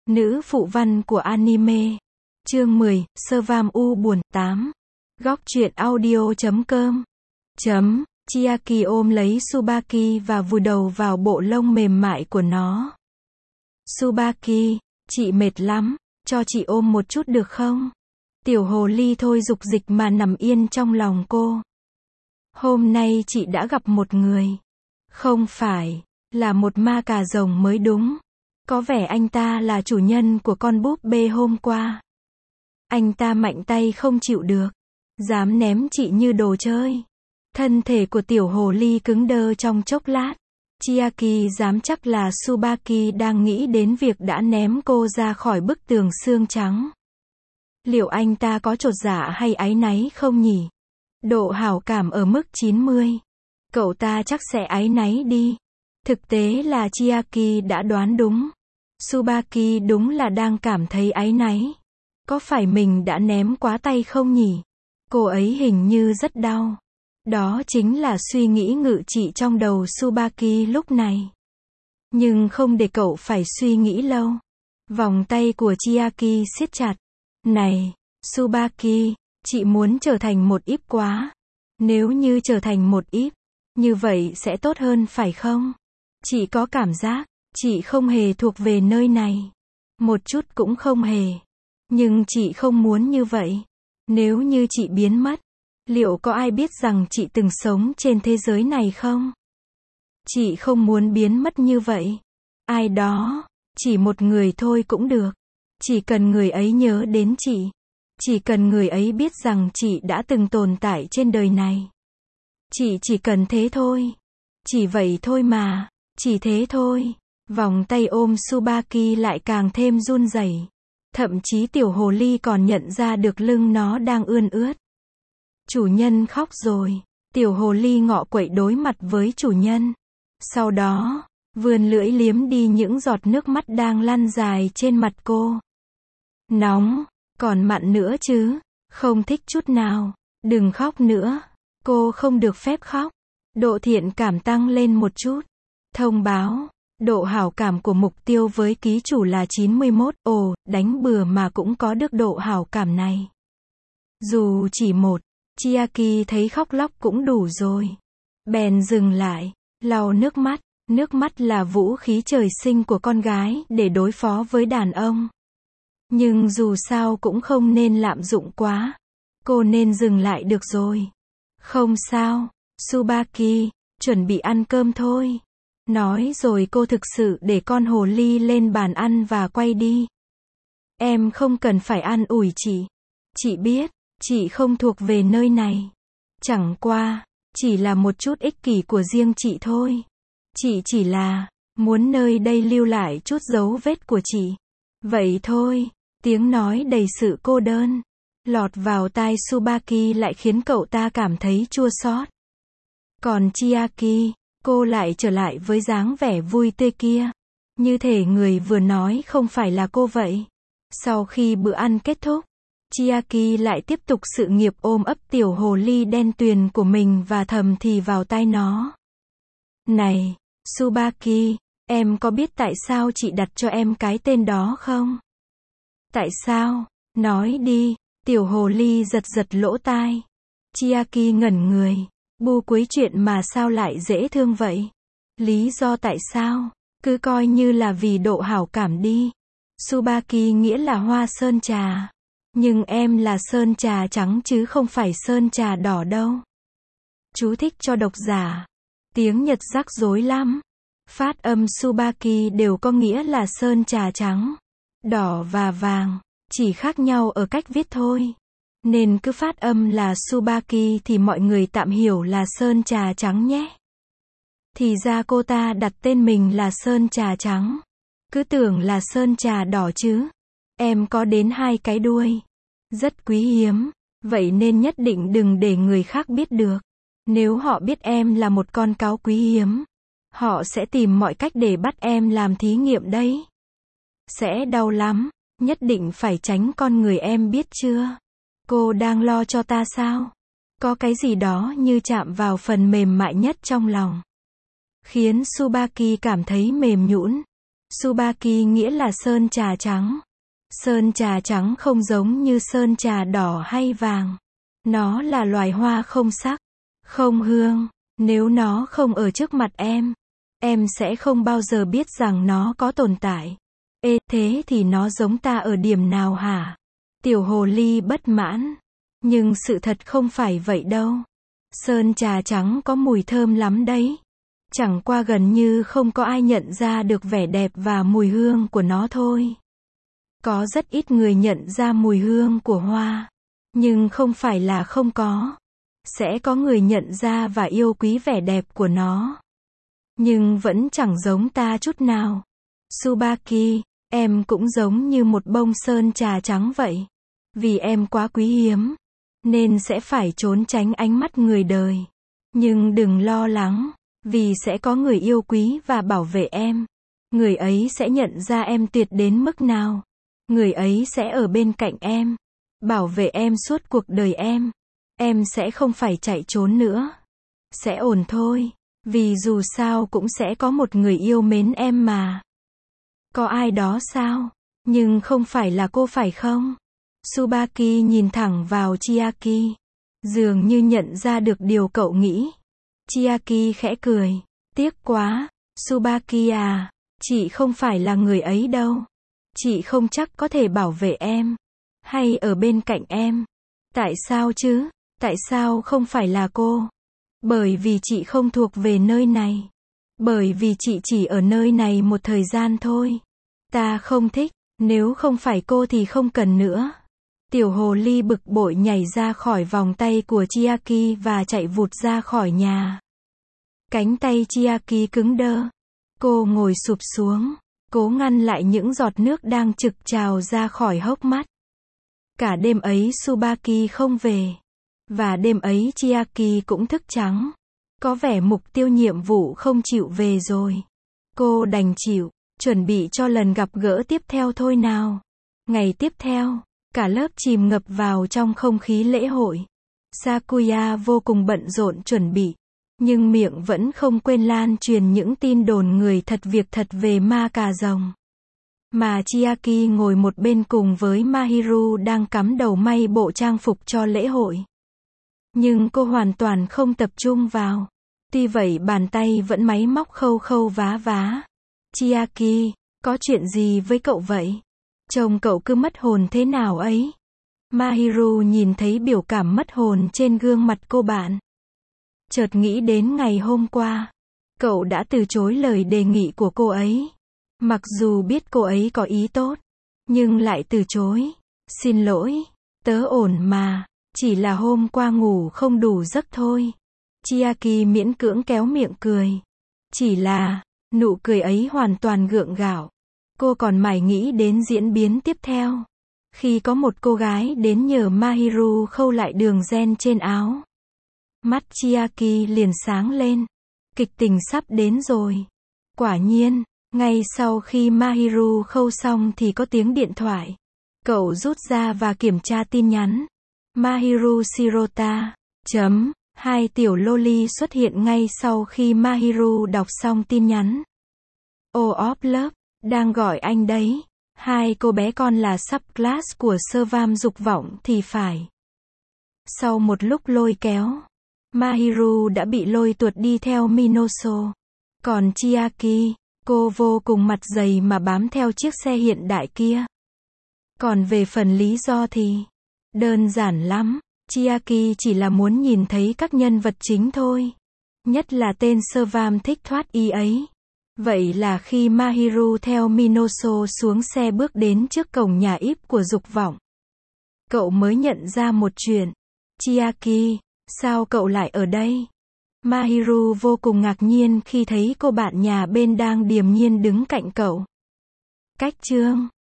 Nữ phụ văn của anime. Chương 10, Sơ Vam U buồn. 8. Góc truyện audio.com. Chiaki ôm lấy Tsubaki và vùi đầu vào bộ lông mềm mại của nó. Tsubaki, chị mệt lắm, cho chị ôm một chút được không? Tiểu hồ ly thôi dục dịch mà nằm yên trong lòng cô. Hôm nay chị đã gặp một người. Không phải, là một ma cà rồng mới đúng. Có vẻ anh ta là chủ nhân của con búp bê hôm qua. Anh ta mạnh tay không chịu được. Dám ném chị như đồ chơi. Thân thể của tiểu hồ ly cứng đơ trong chốc lát. Chiaki dám chắc là Tsubaki đang nghĩ đến việc đã ném cô ra khỏi bức tường xương trắng. Liệu anh ta có chột dạ hay áy náy không nhỉ? Độ hảo cảm ở mức 90. Cậu ta chắc sẽ áy náy đi. Thực tế là Chiaki đã đoán đúng. Tsubaki đúng là đang cảm thấy áy náy. Có phải mình đã ném quá tay không nhỉ? Cô ấy hình như rất đau. Đó chính là suy nghĩ ngự trị trong đầu Tsubaki lúc này. Nhưng không để cậu phải suy nghĩ lâu. Vòng tay của Chiaki siết chặt. Này, Tsubaki, chị muốn trở thành một íp quá. Nếu như trở thành một íp, như vậy sẽ tốt hơn phải không? Chị có cảm giác, chị không hề thuộc về nơi này. Một chút cũng không hề. Nhưng chị không muốn như vậy. Nếu như chị biến mất, liệu có ai biết rằng chị từng sống trên thế giới này không? Chị không muốn biến mất như vậy. Ai đó, chỉ một người thôi cũng được. Chỉ cần người ấy nhớ đến chị. Chỉ cần người ấy biết rằng chị đã từng tồn tại trên đời này. Chị chỉ cần thế thôi. Chỉ vậy thôi mà. Chỉ thế thôi. Vòng tay ôm Tsubaki lại càng thêm run rẩy. Thậm chí tiểu hồ ly còn nhận ra được lưng nó đang ươn ướt. Chủ nhân khóc rồi. Tiểu hồ ly ngọ quậy đối mặt với chủ nhân. Sau đó, vươn lưỡi liếm đi những giọt nước mắt đang lăn dài trên mặt cô. Nóng, còn mặn nữa chứ. Không thích chút nào. Đừng khóc nữa. Cô không được phép khóc. Độ thiện cảm tăng lên một chút. Thông báo. Độ hảo cảm của mục tiêu với ký chủ là 91. Ồ, đánh bừa mà cũng có được độ hảo cảm này. Dù chỉ một, Chiaki thấy khóc lóc cũng đủ rồi. Bèn dừng lại, lau nước mắt. Nước mắt là vũ khí trời sinh của con gái để đối phó với đàn ông. Nhưng dù sao cũng không nên lạm dụng quá. Cô nên dừng lại được rồi. Không sao, Tsubaki, chuẩn bị ăn cơm thôi. Nói rồi cô thực sự để con hồ ly lên bàn ăn và quay đi. Em không cần phải an ủi chị. Chị biết, chị không thuộc về nơi này. Chẳng qua, chỉ là một chút ích kỷ của riêng chị thôi. Chị chỉ là, muốn nơi đây lưu lại chút dấu vết của chị. Vậy thôi, tiếng nói đầy sự cô đơn. Lọt vào tai Tsubaki lại khiến cậu ta cảm thấy chua xót. Còn Chiaki, cô lại trở lại với dáng vẻ vui tươi kia. Như thể người vừa nói không phải là cô vậy. Sau khi bữa ăn kết thúc, Chiaki lại tiếp tục sự nghiệp ôm ấp tiểu hồ ly đen tuyền của mình và thầm thì vào tai nó. Này, Tsubaki, em có biết tại sao chị đặt cho em cái tên đó không? Tại sao? Nói đi. Tiểu hồ ly giật giật lỗ tai. Chiaki ngẩn người. Bu cuối chuyện mà sao lại dễ thương vậy? Lý do tại sao? Cứ coi như là vì độ hảo cảm đi. Tsubaki nghĩa là hoa sơn trà. Nhưng em là sơn trà trắng chứ không phải sơn trà đỏ đâu. Chú thích cho độc giả. Tiếng Nhật rắc rối lắm. Phát âm Tsubaki đều có nghĩa là sơn trà trắng. Đỏ và vàng. Chỉ khác nhau ở cách viết thôi. Nên cứ phát âm là Tsubaki thì mọi người tạm hiểu là sơn trà trắng nhé. Thì ra cô ta đặt tên mình là sơn trà trắng. Cứ tưởng là sơn trà đỏ chứ. Em có đến 2 cái đuôi. Rất quý hiếm. Vậy nên nhất định đừng để người khác biết được. Nếu họ biết em là một con cáo quý hiếm, họ sẽ tìm mọi cách để bắt em làm thí nghiệm đấy. Sẽ đau lắm. Nhất định phải tránh con người em biết chưa? Cô đang lo cho ta sao? Có cái gì đó như chạm vào phần mềm mại nhất trong lòng. Khiến Tsubaki cảm thấy mềm nhũn. Tsubaki nghĩa là sơn trà trắng. Sơn trà trắng không giống như sơn trà đỏ hay vàng. Nó là loài hoa không sắc, không hương. Nếu nó không ở trước mặt em sẽ không bao giờ biết rằng nó có tồn tại. Ê, thế thì nó giống ta ở điểm nào hả? Tiểu hồ ly bất mãn. Nhưng sự thật không phải vậy đâu. Sơn trà trắng có mùi thơm lắm đấy. Chẳng qua gần như không có ai nhận ra được vẻ đẹp và mùi hương của nó thôi. Có rất ít người nhận ra mùi hương của hoa. Nhưng không phải là không có. Sẽ có người nhận ra và yêu quý vẻ đẹp của nó. Nhưng vẫn chẳng giống ta chút nào. Tsubaki, em cũng giống như một bông sơn trà trắng vậy. Vì em quá quý hiếm, nên sẽ phải trốn tránh ánh mắt người đời. Nhưng đừng lo lắng, vì sẽ có người yêu quý và bảo vệ em. Người ấy sẽ nhận ra em tuyệt đến mức nào. Người ấy sẽ ở bên cạnh em, bảo vệ em suốt cuộc đời em. Em sẽ không phải chạy trốn nữa. Sẽ ổn thôi, vì dù sao cũng sẽ có một người yêu mến em mà. Có ai đó sao? Nhưng không phải là cô phải không? Tsubaki nhìn thẳng vào Chiaki. Dường như nhận ra được điều cậu nghĩ. Chiaki khẽ cười. Tiếc quá, Tsubaki à, chị không phải là người ấy đâu. Chị không chắc có thể bảo vệ em, hay ở bên cạnh em. Tại sao chứ? Tại sao không phải là cô? Bởi vì chị không thuộc về nơi này. Bởi vì chị chỉ ở nơi này một thời gian thôi. Ta không thích, nếu không phải cô thì không cần nữa. Tiểu hồ ly bực bội nhảy ra khỏi vòng tay của Chiaki và chạy vụt ra khỏi nhà. Cánh tay Chiaki cứng đơ. Cô ngồi sụp xuống, cố ngăn lại những giọt nước đang trực trào ra khỏi hốc mắt. Cả đêm ấy Tsubaki không về. Và đêm ấy Chiaki cũng thức trắng. Có vẻ mục tiêu nhiệm vụ không chịu về rồi. Cô đành chịu, chuẩn bị cho lần gặp gỡ tiếp theo thôi nào. Ngày tiếp theo, cả lớp chìm ngập vào trong không khí lễ hội. Sakuya vô cùng bận rộn chuẩn bị. Nhưng miệng vẫn không quên lan truyền những tin đồn người thật việc thật về ma cà rồng. Mà Chiaki ngồi một bên cùng với Mahiru đang cắm đầu may bộ trang phục cho lễ hội. Nhưng cô hoàn toàn không tập trung vào. Tuy vậy bàn tay vẫn máy móc khâu khâu vá vá. Chiaki, có chuyện gì với cậu vậy? Trông cậu cứ mất hồn thế nào ấy? Mahiru nhìn thấy biểu cảm mất hồn trên gương mặt cô bạn. Chợt nghĩ đến ngày hôm qua. Cậu đã từ chối lời đề nghị của cô ấy. Mặc dù biết cô ấy có ý tốt, nhưng lại từ chối. Xin lỗi, tớ ổn mà. Chỉ là hôm qua ngủ không đủ giấc thôi. Chiaki miễn cưỡng kéo miệng cười. Chỉ là, nụ cười ấy hoàn toàn gượng gạo. Cô còn mải nghĩ đến diễn biến tiếp theo. Khi có một cô gái đến nhờ Mahiru khâu lại đường ren trên áo. Mắt Chiaki liền sáng lên. Kịch tình sắp đến rồi. Quả nhiên, ngay sau khi Mahiru khâu xong thì có tiếng điện thoại. Cậu rút ra và kiểm tra tin nhắn. Mahiru Shirota. Hai tiểu loli xuất hiện ngay sau khi Mahiru đọc xong tin nhắn. Oh of love, đang gọi anh đấy. Hai cô bé con là subclass của Servam dục vọng thì phải. Sau một lúc lôi kéo, Mahiru đã bị lôi tuột đi theo Minoso. Còn Chiaki, cô vô cùng mặt dày mà bám theo chiếc xe hiện đại kia. Còn về phần lý do thì đơn giản lắm. Chiaki chỉ là muốn nhìn thấy các nhân vật chính thôi. Nhất là tên Servam thích thoát y ấy. Vậy là khi Mahiru theo Minoso xuống xe bước đến trước cổng nhà íp của dục vọng, cậu mới nhận ra một chuyện. Chiaki, sao cậu lại ở đây? Mahiru vô cùng ngạc nhiên khi thấy cô bạn nhà bên đang điềm nhiên đứng cạnh cậu. Cách chương